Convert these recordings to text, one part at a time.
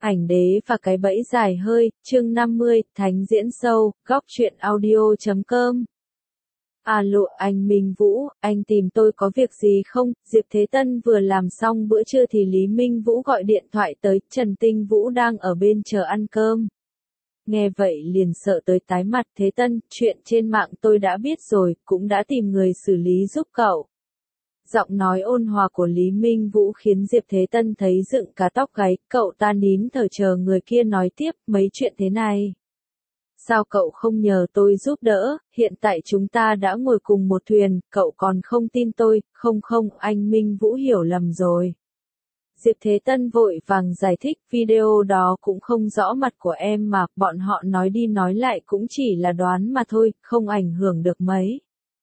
Ảnh đế và cái bẫy dài hơi, chương 50, Thánh diễn sâu, góc truyện audio.com. Alo anh Minh Vũ, anh tìm tôi có việc gì không? Diệp Thế Tân vừa làm xong bữa trưa thì Lý Minh Vũ gọi điện thoại tới, Trần Tinh Vũ đang ở bên chờ ăn cơm. Nghe vậy liền sợ tới tái mặt. Thế Tân, chuyện trên mạng tôi đã biết rồi, cũng đã tìm người xử lý giúp cậu. Giọng nói ôn hòa của Lý Minh Vũ khiến Diệp Thế Tân thấy dựng cả tóc gáy, cậu ta nín thở chờ người kia nói tiếp, mấy chuyện thế này. Sao cậu không nhờ tôi giúp đỡ, hiện tại chúng ta đã ngồi cùng một thuyền, cậu còn không tin tôi, không, anh Minh Vũ hiểu lầm rồi. Diệp Thế Tân vội vàng giải thích, video đó cũng không rõ mặt của em mà, bọn họ nói đi nói lại cũng chỉ là đoán mà thôi, không ảnh hưởng được mấy.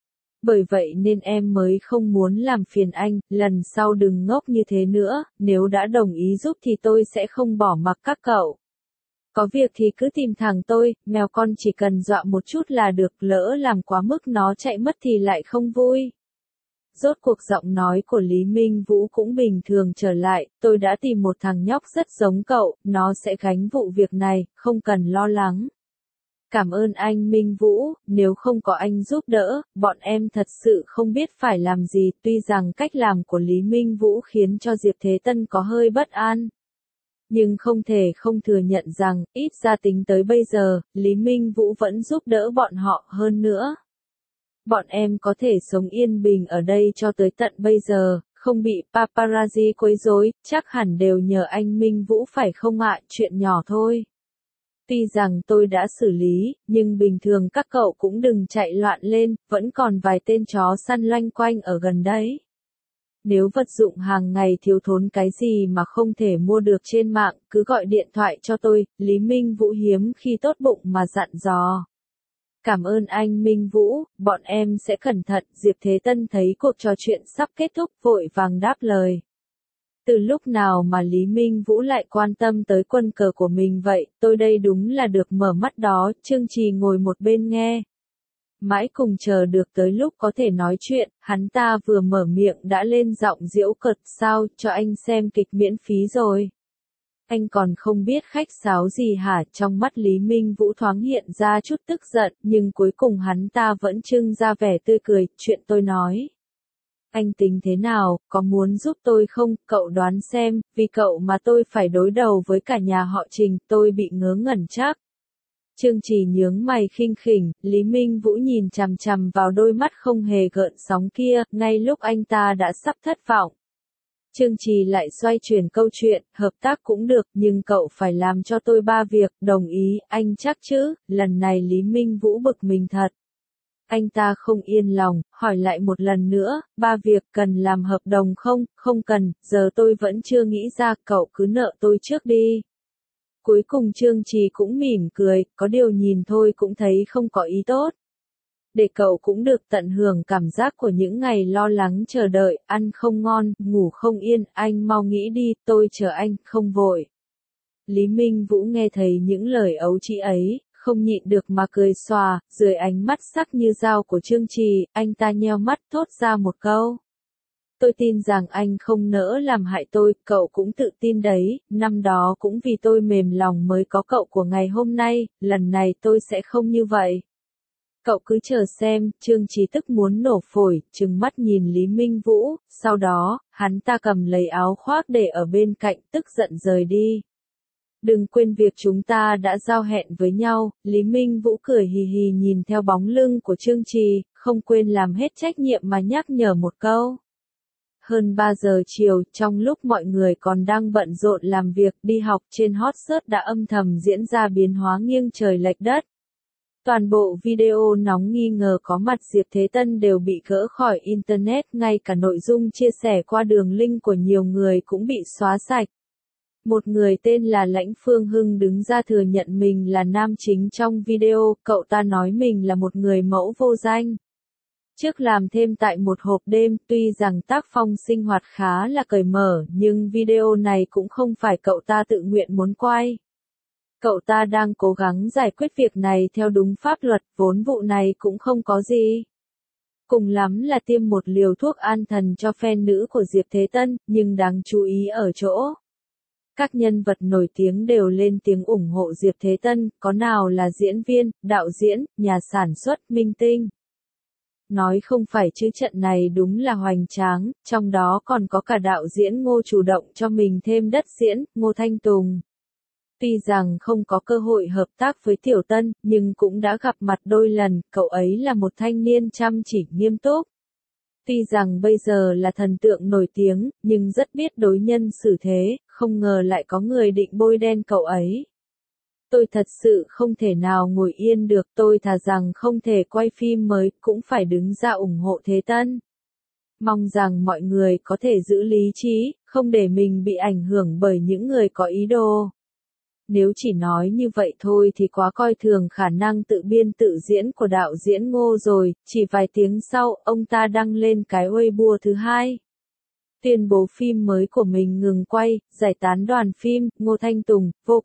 Bởi vậy nên em mới không muốn làm phiền anh, lần sau đừng ngốc như thế nữa, nếu đã đồng ý giúp thì tôi sẽ không bỏ mặc các cậu. Có việc thì cứ tìm thằng tôi, mèo con chỉ cần dọa một chút là được, lỡ làm quá mức nó chạy mất thì lại không vui. Rốt cuộc giọng nói của Lý Minh Vũ cũng bình thường trở lại, tôi đã tìm một thằng nhóc rất giống cậu, nó sẽ gánh vụ việc này, không cần lo lắng. Cảm ơn anh Minh Vũ, nếu không có anh giúp đỡ, bọn em thật sự không biết phải làm gì, tuy rằng cách làm của Lý Minh Vũ khiến cho Diệp Thế Tân có hơi bất an. Nhưng không thể không thừa nhận rằng, ít ra tính tới bây giờ, Lý Minh Vũ vẫn giúp đỡ bọn họ hơn nữa. Bọn em có thể sống yên bình ở đây cho tới tận bây giờ, không bị paparazzi quấy rối, chắc hẳn đều nhờ anh Minh Vũ phải không ạ, chuyện nhỏ thôi. Tuy rằng tôi đã xử lý, nhưng bình thường các cậu cũng đừng chạy loạn lên, vẫn còn vài tên chó săn loanh quanh ở gần đấy. Nếu vật dụng hàng ngày thiếu thốn cái gì mà không thể mua được trên mạng, cứ gọi điện thoại cho tôi, Lý Minh Vũ hiếm khi tốt bụng mà dặn dò. Cảm ơn anh Minh Vũ, bọn em sẽ cẩn thận. Diệp Thế Tân thấy cuộc trò chuyện sắp kết thúc vội vàng đáp lời. Từ lúc nào mà Lý Minh Vũ lại quan tâm tới quân cờ của mình vậy, tôi đây đúng là được mở mắt đó, Trương Trì ngồi một bên nghe. Mãi cùng chờ được tới lúc có thể nói chuyện, hắn ta vừa mở miệng đã lên giọng giễu cợt, sao, cho anh xem kịch miễn phí rồi. Anh còn không biết khách sáo gì hả? Trong mắt Lý Minh Vũ thoáng hiện ra chút tức giận, nhưng cuối cùng hắn ta vẫn trưng ra vẻ tươi cười, chuyện tôi nói. Anh tính thế nào, có muốn giúp tôi không, cậu đoán xem, vì cậu mà tôi phải đối đầu với cả nhà họ Trình, tôi bị ngớ ngẩn chắc. Trương Trì nhướng mày khinh khỉnh, Lý Minh Vũ nhìn chằm chằm vào đôi mắt không hề gợn sóng kia, ngay lúc anh ta đã sắp thất vọng. Trương Trì lại xoay chuyển câu chuyện, hợp tác cũng được, nhưng cậu phải làm cho tôi 3 việc, đồng ý, anh chắc chứ, lần này Lý Minh Vũ bực mình thật. Anh ta không yên lòng, hỏi lại một lần nữa, 3 việc cần làm hợp đồng không, không cần, giờ tôi vẫn chưa nghĩ ra, cậu cứ nợ tôi trước đi. Cuối cùng Trương Trì cũng mỉm cười, có điều nhìn thôi cũng thấy không có ý tốt. Để cậu cũng được tận hưởng cảm giác của những ngày lo lắng chờ đợi, ăn không ngon, ngủ không yên, anh mau nghĩ đi, tôi chờ anh, không vội. Lý Minh Vũ nghe thấy những lời ấu trĩ ấy, không nhịn được mà cười xòa, dưới ánh mắt sắc như dao của Trương Trì, anh ta nheo mắt thốt ra một câu. Tôi tin rằng anh không nỡ làm hại tôi, cậu cũng tự tin đấy, năm đó cũng vì tôi mềm lòng mới có cậu của ngày hôm nay, lần này tôi sẽ không như vậy. Cậu cứ chờ xem, Trương Chí tức muốn nổ phổi, trừng mắt nhìn Lý Minh Vũ, sau đó, hắn ta cầm lấy áo khoác để ở bên cạnh, tức giận rời đi. Đừng quên việc chúng ta đã giao hẹn với nhau, Lý Minh Vũ cười hì hì nhìn theo bóng lưng của Trương Trì, không quên làm hết trách nhiệm mà nhắc nhở một câu. Hơn 3 giờ chiều, trong lúc mọi người còn đang bận rộn làm việc đi học trên hot search đã âm thầm diễn ra biến hóa nghiêng trời lệch đất. Toàn bộ video nóng nghi ngờ có mặt Diệp Thế Tân đều bị gỡ khỏi Internet, ngay cả nội dung chia sẻ qua đường link của nhiều người cũng bị xóa sạch. Một người tên là Lãnh Phương Hưng đứng ra thừa nhận mình là nam chính trong video, cậu ta nói mình là một người mẫu vô danh. Trước làm thêm tại một hộp đêm, tuy rằng tác phong sinh hoạt khá là cởi mở, nhưng video này cũng không phải cậu ta tự nguyện muốn quay. Cậu ta đang cố gắng giải quyết việc này theo đúng pháp luật, vốn vụ này cũng không có gì. Cùng lắm là tiêm một liều thuốc an thần cho fan nữ của Diệp Thế Tân, nhưng đáng chú ý ở chỗ. Các nhân vật nổi tiếng đều lên tiếng ủng hộ Diệp Thế Tân, có nào là diễn viên, đạo diễn, nhà sản xuất, minh tinh. Nói không phải chứ trận này đúng là hoành tráng, trong đó còn có cả đạo diễn Ngô chủ động cho mình thêm đất diễn, Ngô Thanh Tùng. Tuy rằng không có cơ hội hợp tác với Tiểu Tân, nhưng cũng đã gặp mặt đôi lần, cậu ấy là một thanh niên chăm chỉ nghiêm túc. Tuy rằng bây giờ là thần tượng nổi tiếng, nhưng rất biết đối nhân xử thế, không ngờ lại có người định bôi đen cậu ấy. Tôi thật sự không thể nào ngồi yên được, tôi thà rằng không thể quay phim mới, cũng phải đứng ra ủng hộ Thế Tân. Mong rằng mọi người có thể giữ lý trí, không để mình bị ảnh hưởng bởi những người có ý đồ. Nếu chỉ nói như vậy thôi thì quá coi thường khả năng tự biên tự diễn của đạo diễn Ngô rồi, chỉ vài tiếng sau, ông ta đăng lên cái Weibo thứ hai. Tuyên bố phim mới của mình ngừng quay, giải tán đoàn phim, Ngô Thanh Tùng, vô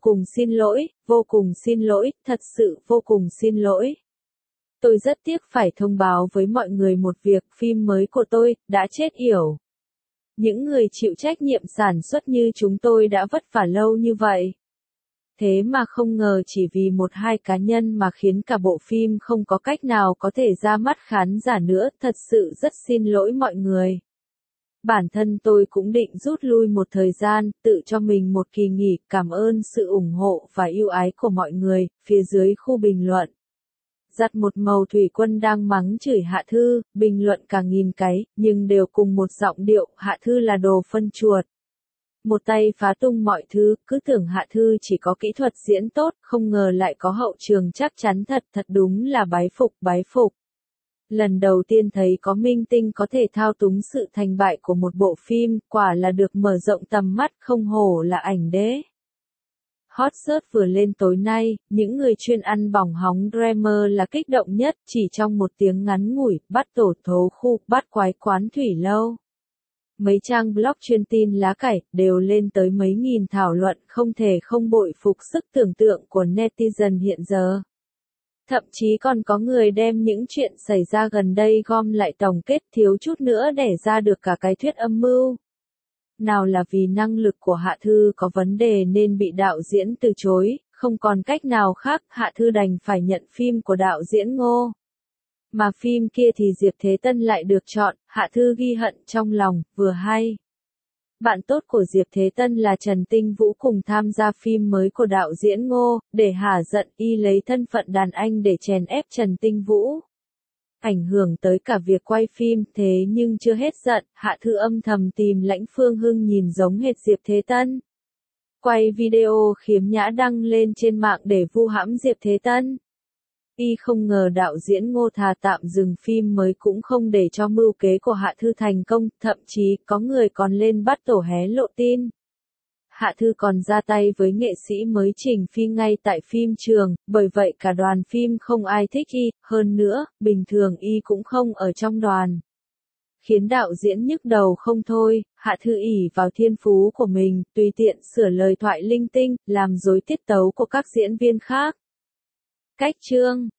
cùng xin lỗi, thật sự vô cùng xin lỗi. Tôi rất tiếc phải thông báo với mọi người một việc, phim mới của tôi, đã chết yểu. Những người chịu trách nhiệm sản xuất như chúng tôi đã vất vả lâu như vậy. Thế mà không ngờ chỉ vì một hai cá nhân mà khiến cả bộ phim không có cách nào có thể ra mắt khán giả nữa, thật sự rất xin lỗi mọi người. Bản thân tôi cũng định rút lui một thời gian, tự cho mình một kỳ nghỉ, cảm ơn sự ủng hộ và yêu ái của mọi người, phía dưới khu bình luận. Giặt một màu thủy quân đang mắng chửi Hạ Thư, bình luận cả nghìn cái, nhưng đều cùng một giọng điệu, Hạ Thư là đồ phân chuột. Một tay phá tung mọi thứ, cứ tưởng Hạ Thư chỉ có kỹ thuật diễn tốt, không ngờ lại có hậu trường chắc chắn thật đúng là bái phục. Lần đầu tiên thấy có minh tinh có thể thao túng sự thành bại của một bộ phim, quả là được mở rộng tầm mắt, không hổ là ảnh đế. Hot search vừa lên tối nay, những người chuyên ăn bỏng hóng Dreamer là kích động nhất, chỉ trong một tiếng ngắn ngủi, bắt tổ thố khu, bắt quái quán thủy lâu. Mấy trang blog chuyên tin lá cải, đều lên tới mấy nghìn thảo luận, không thể không bội phục sức tưởng tượng của netizen hiện giờ. Thậm chí còn có người đem những chuyện xảy ra gần đây gom lại tổng kết, thiếu chút nữa để ra được cả cái thuyết âm mưu. Nào là vì năng lực của Hạ Thư có vấn đề nên bị đạo diễn từ chối, không còn cách nào khác, Hạ Thư đành phải nhận phim của đạo diễn Ngô. Mà phim kia thì Diệp Thế Tân lại được chọn, Hạ Thư ghi hận trong lòng, vừa hay. Bạn tốt của Diệp Thế Tân là Trần Tinh Vũ cùng tham gia phim mới của đạo diễn Ngô, để hả giận y lấy thân phận đàn anh để chèn ép Trần Tinh Vũ. Ảnh hưởng tới cả việc quay phim, thế nhưng chưa hết giận, Hạ Thư âm thầm tìm Lãnh Phương Hưng nhìn giống hệt Diệp Thế Tân. Quay video khiếm nhã đăng lên trên mạng để vu hãm Diệp Thế Tân. Y không ngờ đạo diễn Ngô thà tạm dừng phim mới cũng không để cho mưu kế của Hạ Thư thành công, thậm chí có người còn lên bắt tổ hé lộ tin. Hạ Thư còn ra tay với nghệ sĩ mới chỉnh phim ngay tại phim trường, bởi vậy cả đoàn phim không ai thích y, hơn nữa, bình thường y cũng không ở trong đoàn. Khiến đạo diễn nhức đầu không thôi, Hạ Thư ỷ vào thiên phú của mình, tùy tiện sửa lời thoại linh tinh, làm rối tiết tấu của các diễn viên khác. Cách chương